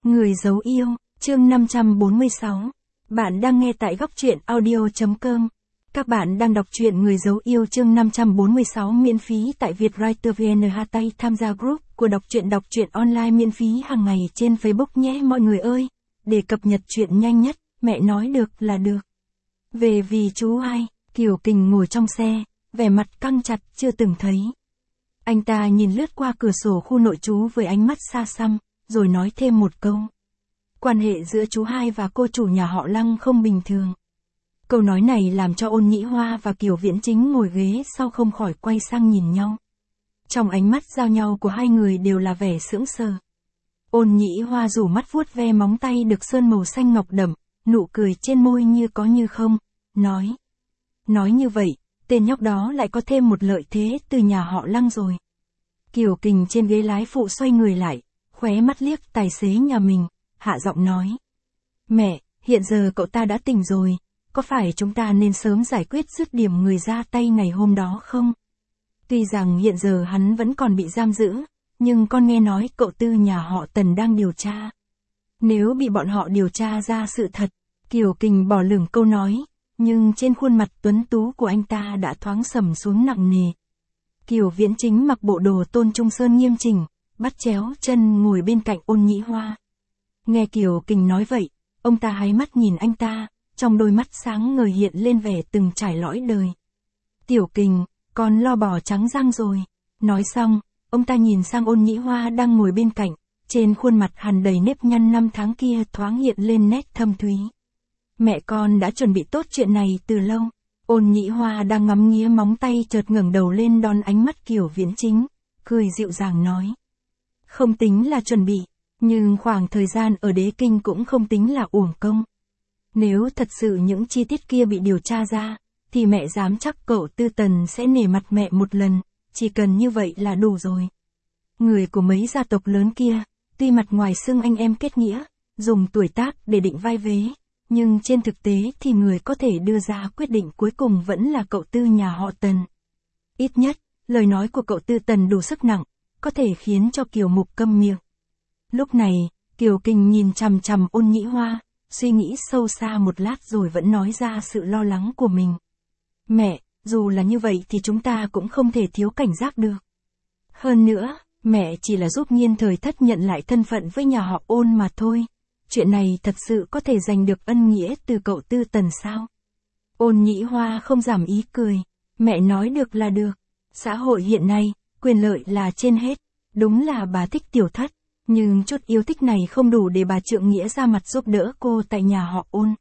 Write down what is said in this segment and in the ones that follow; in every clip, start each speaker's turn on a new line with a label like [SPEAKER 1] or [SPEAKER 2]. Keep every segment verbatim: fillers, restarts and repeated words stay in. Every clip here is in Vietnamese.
[SPEAKER 1] Người giấu yêu, chương năm trăm bốn mươi sáu. Bạn đang nghe tại góc truyện audio.com. Các bạn đang đọc truyện Người giấu yêu chương năm trăm bốn mươi sáu miễn phí tại Vietwriter vê en. Tay tham gia group của đọc truyện đọc truyện online miễn phí hàng ngày trên Facebook nhé mọi người ơi. Để cập nhật truyện nhanh nhất, mẹ nói được là được. Về vì chú hai, Kiều Kình ngồi trong xe, vẻ mặt căng chặt chưa từng thấy. Anh ta nhìn lướt qua cửa sổ khu nội trú với ánh mắt xa xăm, rồi nói thêm một câu. Quan hệ giữa chú hai và cô chủ nhà họ Lăng không bình thường. Câu nói này làm cho Ôn Nhĩ Hoa và Kiều Viễn Chính ngồi ghế sau không khỏi quay sang nhìn nhau. Trong ánh mắt giao nhau của hai người đều là vẻ sững sờ. Ôn Nhĩ Hoa rủ mắt vuốt ve móng tay được sơn màu xanh ngọc đậm, nụ cười trên môi như có như không, nói. Nói như vậy, tên nhóc đó lại có thêm một lợi thế từ nhà họ Lăng rồi. Kiều Kình trên ghế lái phụ xoay người lại, khóe mắt liếc tài xế nhà mình, hạ giọng nói. Mẹ, hiện giờ cậu ta đã tỉnh rồi, có phải chúng ta nên sớm giải quyết dứt điểm người ra tay ngày hôm đó không? Tuy rằng hiện giờ hắn vẫn còn bị giam giữ, nhưng con nghe nói cậu tư nhà họ Tần đang điều tra. Nếu bị bọn họ điều tra ra sự thật, Kiều Kình bỏ lửng câu nói, nhưng trên khuôn mặt tuấn tú của anh ta đã thoáng sầm xuống nặng nề. Kiều Viễn Chính mặc bộ đồ Tôn Trung Sơn nghiêm chỉnh, bắt chéo chân ngồi bên cạnh Ôn Nhĩ Hoa. Nghe Kiều Kình nói vậy, ông ta hái mắt nhìn anh ta, trong đôi mắt sáng ngời hiện lên vẻ từng trải lõi đời. Tiểu Kình, con lo bò trắng răng rồi. Nói xong, ông ta nhìn sang Ôn Nhĩ Hoa đang ngồi bên cạnh, trên khuôn mặt hằn đầy nếp nhăn năm tháng kia thoáng hiện lên nét thâm thúy. Mẹ con đã chuẩn bị tốt chuyện này từ lâu. Ôn Nhĩ Hoa đang ngắm nghía móng tay chợt ngẩng đầu lên đón ánh mắt Kiều Viễn Chính, cười dịu dàng nói. Không tính là chuẩn bị, nhưng khoảng thời gian ở Đế Kinh cũng không tính là uổng công. Nếu thật sự những chi tiết kia bị điều tra ra, thì mẹ dám chắc cậu Tư Tần sẽ nể mặt mẹ một lần, chỉ cần như vậy là đủ rồi. Người của mấy gia tộc lớn kia, tuy mặt ngoài xưng anh em kết nghĩa, dùng tuổi tác để định vai vế, nhưng trên thực tế thì người có thể đưa ra quyết định cuối cùng vẫn là cậu Tư nhà họ Tần. Ít nhất, lời nói của cậu Tư Tần đủ sức nặng, có thể khiến cho Kiều Mục câm miệng. Lúc này, Kiều Kình nhìn chằm chằm Ôn Nhĩ Hoa, suy nghĩ sâu xa một lát rồi vẫn nói ra sự lo lắng của mình. Mẹ, dù là như vậy thì chúng ta cũng không thể thiếu cảnh giác được. Hơn nữa, mẹ chỉ là giúp Nghiên Thời Thất nhận lại thân phận với nhà họ Ôn mà thôi. Chuyện này thật sự có thể giành được ân nghĩa từ cậu Tư Tần sao? Ôn Nhĩ Hoa không giảm ý cười. Mẹ nói được là được. Xã hội hiện nay, quyền lợi là trên hết. Đúng là bà thích Tiểu Thất. Nhưng chút yêu thích này không đủ để bà trượng nghĩa ra mặt giúp đỡ cô tại nhà họ Ôn.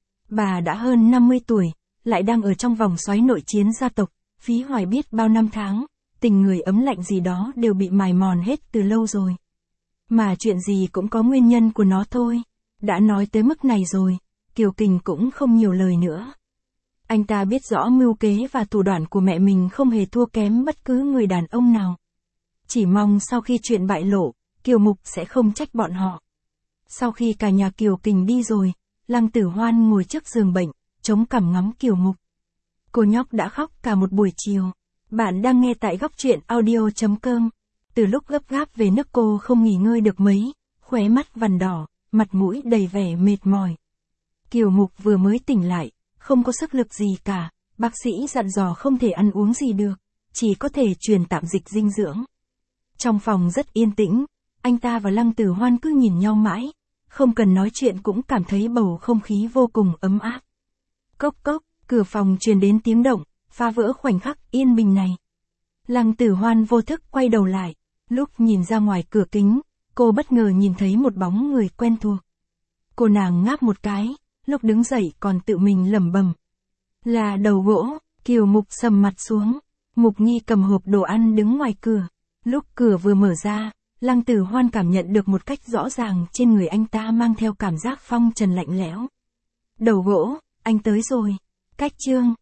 [SPEAKER 1] Bà đã hơn năm mươi tuổi, lại đang ở trong vòng xoáy nội chiến gia tộc, phí hoài biết bao năm tháng, tình người ấm lạnh gì đó đều bị mài mòn hết từ lâu rồi. Mà chuyện gì cũng có nguyên nhân của nó thôi. Đã nói tới mức này rồi, Kiều Kình cũng không nhiều lời nữa. Anh ta biết rõ mưu kế và thủ đoạn của mẹ mình không hề thua kém bất cứ người đàn ông nào. Chỉ mong sau khi chuyện bại lộ, Kiều Mục sẽ không trách bọn họ. Sau khi cả nhà Kiều Kình đi rồi, Lăng Tử Hoan ngồi trước giường bệnh, chống cằm ngắm Kiều Mục. Cô nhóc đã khóc cả một buổi chiều. Bạn đang nghe tại góc truyện audio.com. Từ lúc gấp gáp về nước cô không nghỉ ngơi được mấy, khóe mắt vằn đỏ, mặt mũi đầy vẻ mệt mỏi. Kiều Mục vừa mới tỉnh lại, không có sức lực gì cả, bác sĩ dặn dò không thể ăn uống gì được, chỉ có thể truyền tạm dịch dinh dưỡng. Trong phòng rất yên tĩnh, anh ta và Lăng Tử Hoan cứ nhìn nhau mãi, không cần nói chuyện cũng cảm thấy bầu không khí vô cùng ấm áp. Cốc cốc, cửa phòng truyền đến tiếng động, phá vỡ khoảnh khắc yên bình này. Lăng Tử Hoan vô thức quay đầu lại, lúc nhìn ra ngoài cửa kính, cô bất ngờ nhìn thấy một bóng người quen thuộc. Cô nàng ngáp một cái, lúc đứng dậy còn tự mình lẩm bẩm. Là Đầu Gỗ. Kiều Mục sầm mặt xuống, Mục Nghi cầm hộp đồ ăn đứng ngoài cửa. Lúc cửa vừa mở ra, Lăng Tử Hoan cảm nhận được một cách rõ ràng trên người anh ta mang theo cảm giác phong trần lạnh lẽo. Đầu Gỗ, anh tới rồi. Cách chương,